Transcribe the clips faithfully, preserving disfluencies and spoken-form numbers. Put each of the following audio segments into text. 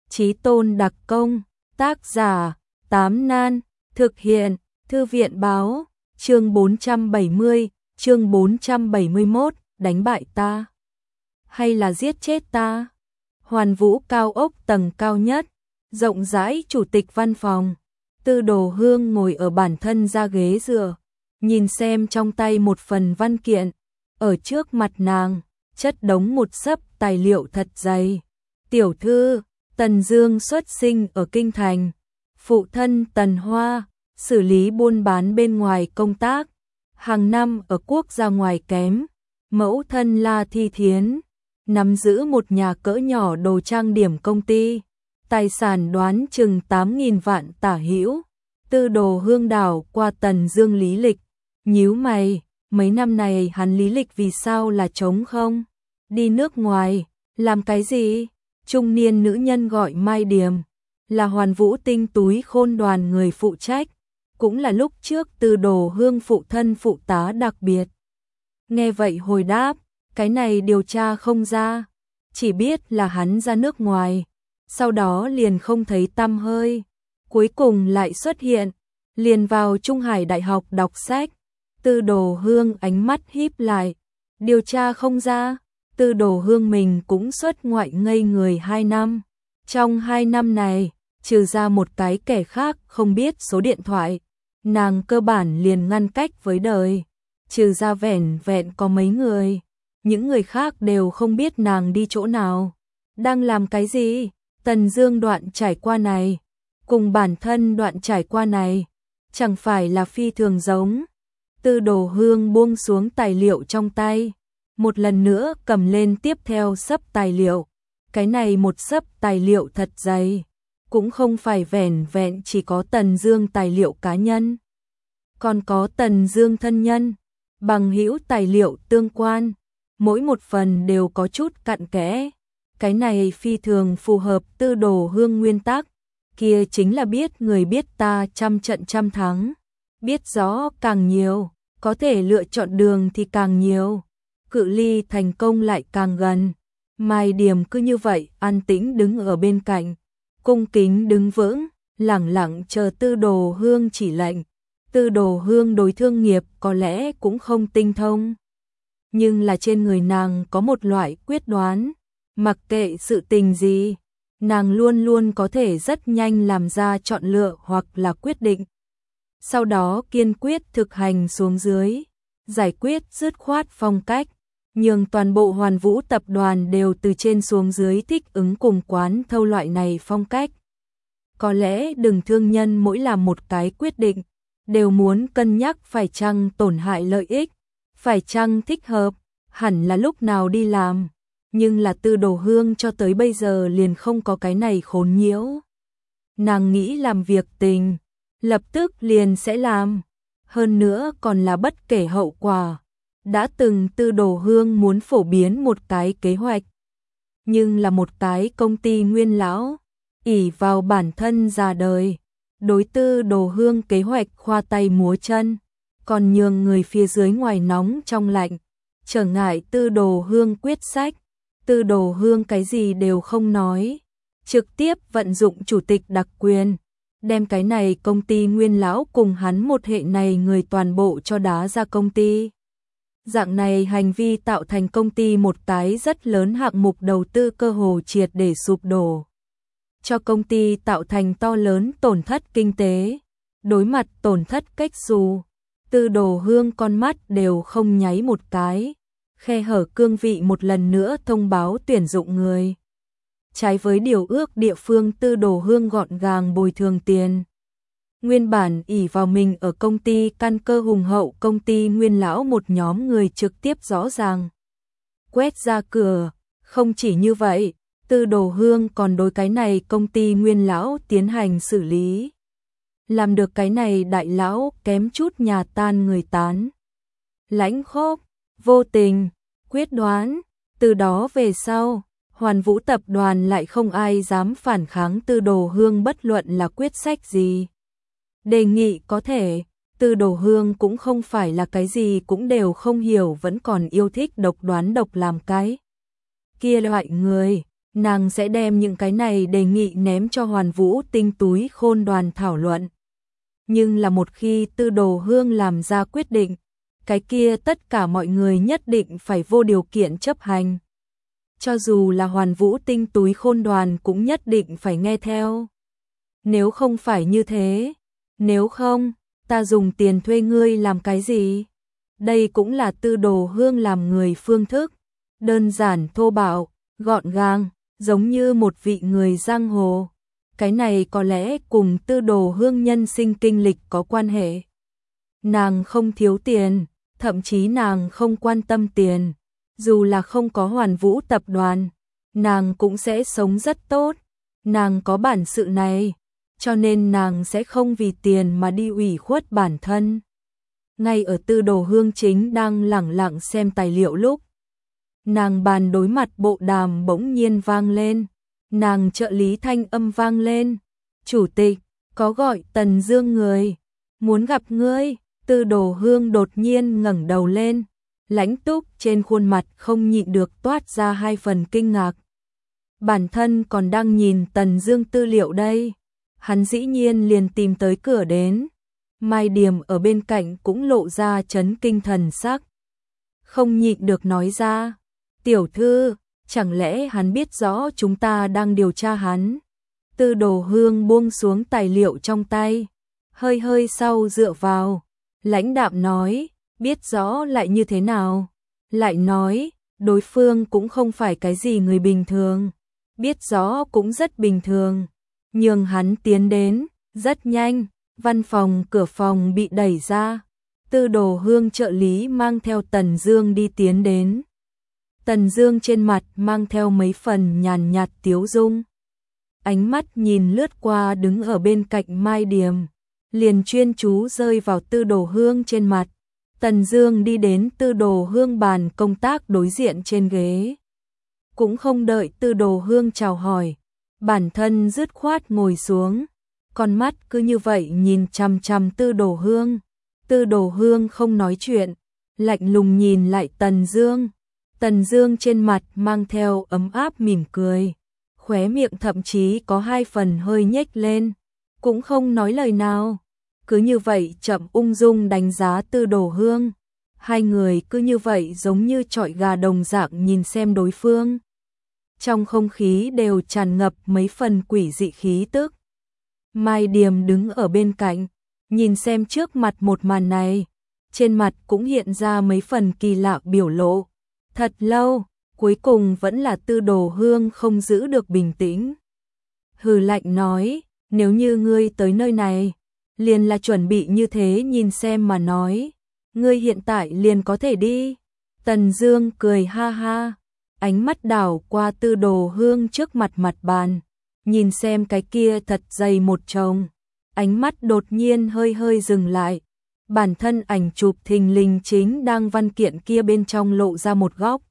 Chí Tôn đặc công, tác giả, Tám Nan, thực hiện, Thư viện báo, chương bốn trăm bảy mươi, chương bốn trăm bảy mươi mốt, đánh bại ta, hay là giết chết ta? Hoàn Vũ cao ốc tầng cao nhất, rộng rãi chủ tịch văn phòng, Tư Đồ Hương ngồi ở bản thân ra ghế dựa, nhìn xem trong tay một phần văn kiện, ở trước mặt nàng, chất đống một xấp tài liệu thật dày. Tiểu thư, Tần Dương xuất sinh ở Kinh Thành, phụ thân Tần Hoa, xử lý buôn bán bên ngoài công tác, hàng năm ở quốc gia ngoài kém, mẫu thân La Thi Thiến, nắm giữ một nhà cỡ nhỏ đồ trang điểm công ty, tài sản đoán chừng tám nghìn vạn tả hữu. Tư Đồ Hương đảo qua Tần Dương lý lịch, nhíu mày, mấy năm này hắn lý lịch vì sao là trống không? Đi nước ngoài, làm cái gì? Trung niên nữ nhân gọi Mai Điềm, là Hoàn Vũ tinh túi khôn đoàn người phụ trách, cũng là lúc trước Tư Đồ Hương phụ thân phụ tá đặc biệt. Nghe vậy hồi đáp, cái này điều tra không ra, chỉ biết là hắn ra nước ngoài, sau đó liền không thấy tăm hơi, cuối cùng lại xuất hiện, liền vào Trung Hải Đại học đọc sách. Tư Đồ Hương ánh mắt híp lại, điều tra không ra. Tư Đồ Hương mình cũng xuất ngoại ngây người hai năm. Trong hai năm này, trừ ra một cái kẻ khác không biết số điện thoại, nàng cơ bản liền ngăn cách với đời. Trừ ra vẻn vẹn có mấy người, những người khác đều không biết nàng đi chỗ nào, đang làm cái gì. Tần Dương đoạn trải qua này, cùng bản thân đoạn trải qua này, chẳng phải là phi thường giống. Tư Đồ Hương buông xuống tài liệu trong tay, một lần nữa cầm lên tiếp theo xấp tài liệu. Cái này một xấp tài liệu thật dày, cũng không phải vẻn vẹn chỉ có Tần Dương tài liệu cá nhân, còn có Tần Dương thân nhân, bằng hữu tài liệu tương quan, mỗi một phần đều có chút cặn kẽ. Cái này phi thường phù hợp Tư Đồ Hương nguyên tắc, kia chính là biết người biết ta trăm trận trăm thắng, biết rõ càng nhiều, có thể lựa chọn đường thì càng nhiều, cự ly thành công lại càng gần. Mai Điềm cứ như vậy an tĩnh đứng ở bên cạnh, cung kính đứng vững, lẳng lặng chờ Tư Đồ Hương chỉ lệnh. Tư Đồ Hương đối thương nghiệp có lẽ cũng không tinh thông, nhưng là trên người nàng có một loại quyết đoán, mặc kệ sự tình gì, nàng luôn luôn có thể rất nhanh làm ra chọn lựa hoặc là quyết định, sau đó kiên quyết thực hành xuống dưới, giải quyết dứt khoát phong cách, nhường toàn bộ Hoàn Vũ tập đoàn đều từ trên xuống dưới thích ứng cùng quán thâu loại này phong cách. Có lẽ đừng thương nhân mỗi làm một cái quyết định, đều muốn cân nhắc phải chăng tổn hại lợi ích, phải chăng thích hợp, hẳn là lúc nào đi làm. Nhưng là Tư Đồ Hương cho tới bây giờ liền không có cái này khốn nhiễu. Nàng nghĩ làm việc tình, lập tức liền sẽ làm, hơn nữa còn là bất kể hậu quả. Đã từng Tư Đồ Hương muốn phổ biến một cái kế hoạch, nhưng là một cái công ty nguyên lão, ỷ vào bản thân già đời, đối Tư Đồ Hương kế hoạch khoa tay múa chân, còn nhường người phía dưới ngoài nóng trong lạnh, trở ngại Tư Đồ Hương quyết sách. Tư Đồ Hương cái gì đều không nói, trực tiếp vận dụng chủ tịch đặc quyền, đem cái này công ty nguyên lão cùng hắn một hệ này người toàn bộ cho đá ra công ty. Dạng này hành vi tạo thành công ty một cái rất lớn hạng mục đầu tư cơ hồ triệt để sụp đổ, cho công ty tạo thành to lớn tổn thất kinh tế. Đối mặt tổn thất cách xù, Tư Đồ Hương con mắt đều không nháy một cái, khe hở cương vị một lần nữa thông báo tuyển dụng người. Trái với điều ước địa phương, Tư Đồ Hương gọn gàng bồi thường tiền. Nguyên bản ỷ vào mình ở công ty căn cơ hùng hậu công ty nguyên lão một nhóm người trực tiếp rõ ràng quét ra cửa. Không chỉ như vậy, Tư Đồ Hương còn đối cái này công ty nguyên lão tiến hành xử lý. Làm được cái này đại lão kém chút nhà tan người tán. Lãnh khốc, vô tình, quyết đoán. Từ đó về sau, Hoàn Vũ tập đoàn lại không ai dám phản kháng Tư Đồ Hương bất luận là quyết sách gì. Đề nghị có thể, Tư Đồ Hương cũng không phải là cái gì cũng đều không hiểu, vẫn còn yêu thích độc đoán độc làm cái kia loại người, nàng sẽ đem những cái này đề nghị ném cho Hoàn Vũ Tinh túi khôn đoàn thảo luận. Nhưng là một khi Tư Đồ Hương làm ra quyết định, cái kia tất cả mọi người nhất định phải vô điều kiện chấp hành. Cho dù là Hoàn Vũ Tinh túi khôn đoàn cũng nhất định phải nghe theo. Nếu không phải như thế, nếu không, ta dùng tiền thuê ngươi làm cái gì? Đây cũng là Tư Đồ Hương làm người phương thức, đơn giản thô bạo, gọn gàng, giống như một vị người giang hồ. Cái này có lẽ cùng Tư Đồ Hương nhân sinh kinh lịch có quan hệ. Nàng không thiếu tiền, thậm chí nàng không quan tâm tiền. Dù là không có Hoàn Vũ tập đoàn, nàng cũng sẽ sống rất tốt. Nàng có bản sự này, cho nên nàng sẽ không vì tiền mà đi ủy khuất bản thân. Ngay ở Tư Đồ Hương chính đang lẳng lặng xem tài liệu lúc, nàng bàn đối mặt bộ đàm bỗng nhiên vang lên. Nàng trợ lý thanh âm vang lên. Chủ tịch, có gọi Tần Dương người, muốn gặp ngươi. Tư Đồ Hương đột nhiên ngẩng đầu lên, lãnh túc trên khuôn mặt không nhịn được toát ra hai phần kinh ngạc. Bản thân còn đang nhìn Tần Dương tư liệu đây, hắn dĩ nhiên liền tìm tới cửa đến. Mai Điềm ở bên cạnh cũng lộ ra chấn kinh thần sắc, không nhịn được nói ra, tiểu thư, chẳng lẽ hắn biết rõ chúng ta đang điều tra hắn? Tư Đồ Hương buông xuống tài liệu trong tay, hơi hơi sau dựa vào, lãnh đạm nói, biết rõ lại như thế nào? Lại nói, đối phương cũng không phải cái gì người bình thường, biết rõ cũng rất bình thường. Nhường hắn tiến đến, rất nhanh, văn phòng cửa phòng bị đẩy ra. Tư Đồ Hương trợ lý mang theo Tần Dương đi tiến đến. Tần Dương trên mặt mang theo mấy phần nhàn nhạt tiếu dung. Ánh mắt nhìn lướt qua đứng ở bên cạnh Mai Điềm, liền chuyên chú rơi vào Tư Đồ Hương trên mặt. Tần Dương đi đến Tư Đồ Hương bàn công tác đối diện trên ghế. Cũng không đợi Tư Đồ Hương chào hỏi, bản thân dứt khoát ngồi xuống, con mắt cứ như vậy nhìn chằm chằm Tư Đồ Hương. Tư Đồ Hương không nói chuyện, lạnh lùng nhìn lại Tần Dương. Tần Dương trên mặt mang theo ấm áp mỉm cười, khóe miệng thậm chí có hai phần hơi nhếch lên, cũng không nói lời nào. Cứ như vậy chậm ung dung đánh giá Tư Đồ Hương. Hai người cứ như vậy giống như chọi gà đồng dạng nhìn xem đối phương. Trong không khí đều tràn ngập mấy phần quỷ dị khí tức. Mai Điềm đứng ở bên cạnh, nhìn xem trước mặt một màn này, trên mặt cũng hiện ra mấy phần kỳ lạ biểu lộ. Thật lâu, cuối cùng vẫn là Tư Đồ Hương không giữ được bình tĩnh. Hừ lạnh nói, nếu như ngươi tới nơi này, liền là chuẩn bị như thế nhìn xem mà nói, ngươi hiện tại liền có thể đi. Tần Dương cười ha ha, ánh mắt đảo qua Tư Đồ Hương trước mặt mặt bàn, nhìn xem cái kia thật dày một chồng, ánh mắt đột nhiên hơi hơi dừng lại. Bản thân ảnh chụp thình lình chính đang văn kiện kia bên trong lộ ra một góc.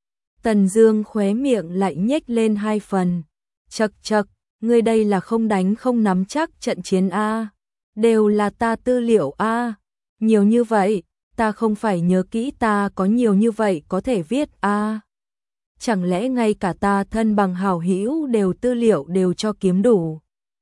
Tần Dương khóe miệng lại nhếch lên hai phần. Chậc chậc, ngươi đây là không đánh không nắm chắc trận chiến a, đều là ta tư liệu a, nhiều như vậy, ta không phải nhớ kỹ ta có nhiều như vậy có thể viết a. Chẳng lẽ ngay cả ta thân bằng hảo hữu đều tư liệu đều cho kiếm đủ.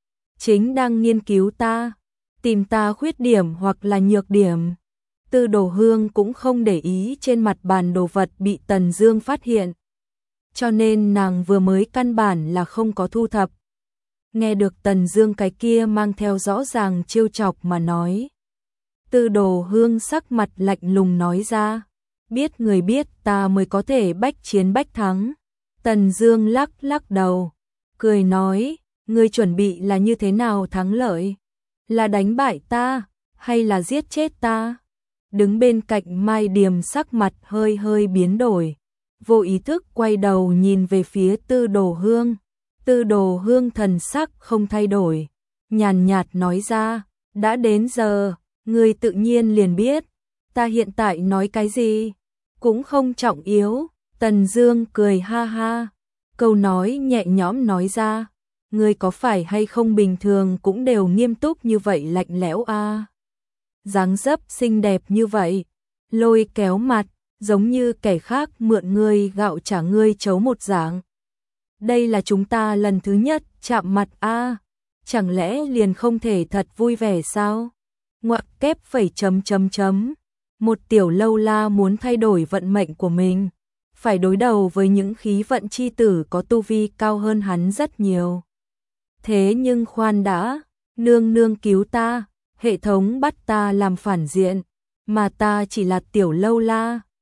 Chính đang nghiên cứu ta, tìm ta khuyết điểm hoặc là nhược điểm. Tư Đồ Hương cũng không để ý trên mặt bàn đồ vật bị Tần Dương phát hiện, cho nên nàng vừa mới căn bản là không có thu thập. Nghe được Tần Dương cái kia mang theo rõ ràng trêu chọc mà nói, Tư Đồ Hương sắc mặt lạnh lùng nói ra, biết người biết ta mới có thể bách chiến bách thắng. Tần Dương lắc lắc đầu, cười nói, ngươi chuẩn bị là như thế nào thắng lợi? Là đánh bại ta, hay là giết chết ta? Đứng bên cạnh Mai Điềm sắc mặt hơi hơi biến đổi, vô ý thức quay đầu nhìn về phía Tư Đồ Hương. Tư Đồ Hương thần sắc không thay đổi, nhàn nhạt nói ra, đã đến giờ, ngươi tự nhiên liền biết, ta hiện tại nói cái gì, cũng không trọng yếu. Tần Dương cười ha ha, câu nói nhẹ nhõm nói ra, ngươi có phải hay không bình thường cũng đều nghiêm túc như vậy lạnh lẽo a. À? Dáng dấp xinh đẹp như vậy, lôi kéo mặt, giống như kẻ khác mượn ngươi gạo trả ngươi chấu một dạng. đây là chúng ta lần thứ nhất chạm mặt a, chẳng lẽ liền không thể thật vui vẻ sao? Ngoặc kép phẩy chấm chấm chấm. Một tiểu lâu la muốn thay đổi vận mệnh của mình, phải đối đầu với những khí vận chi tử có tu vi cao hơn hắn rất nhiều. Thế nhưng khoan đã, nương nương cứu ta, hệ thống bắt ta làm phản diện, mà ta chỉ là tiểu lâu la,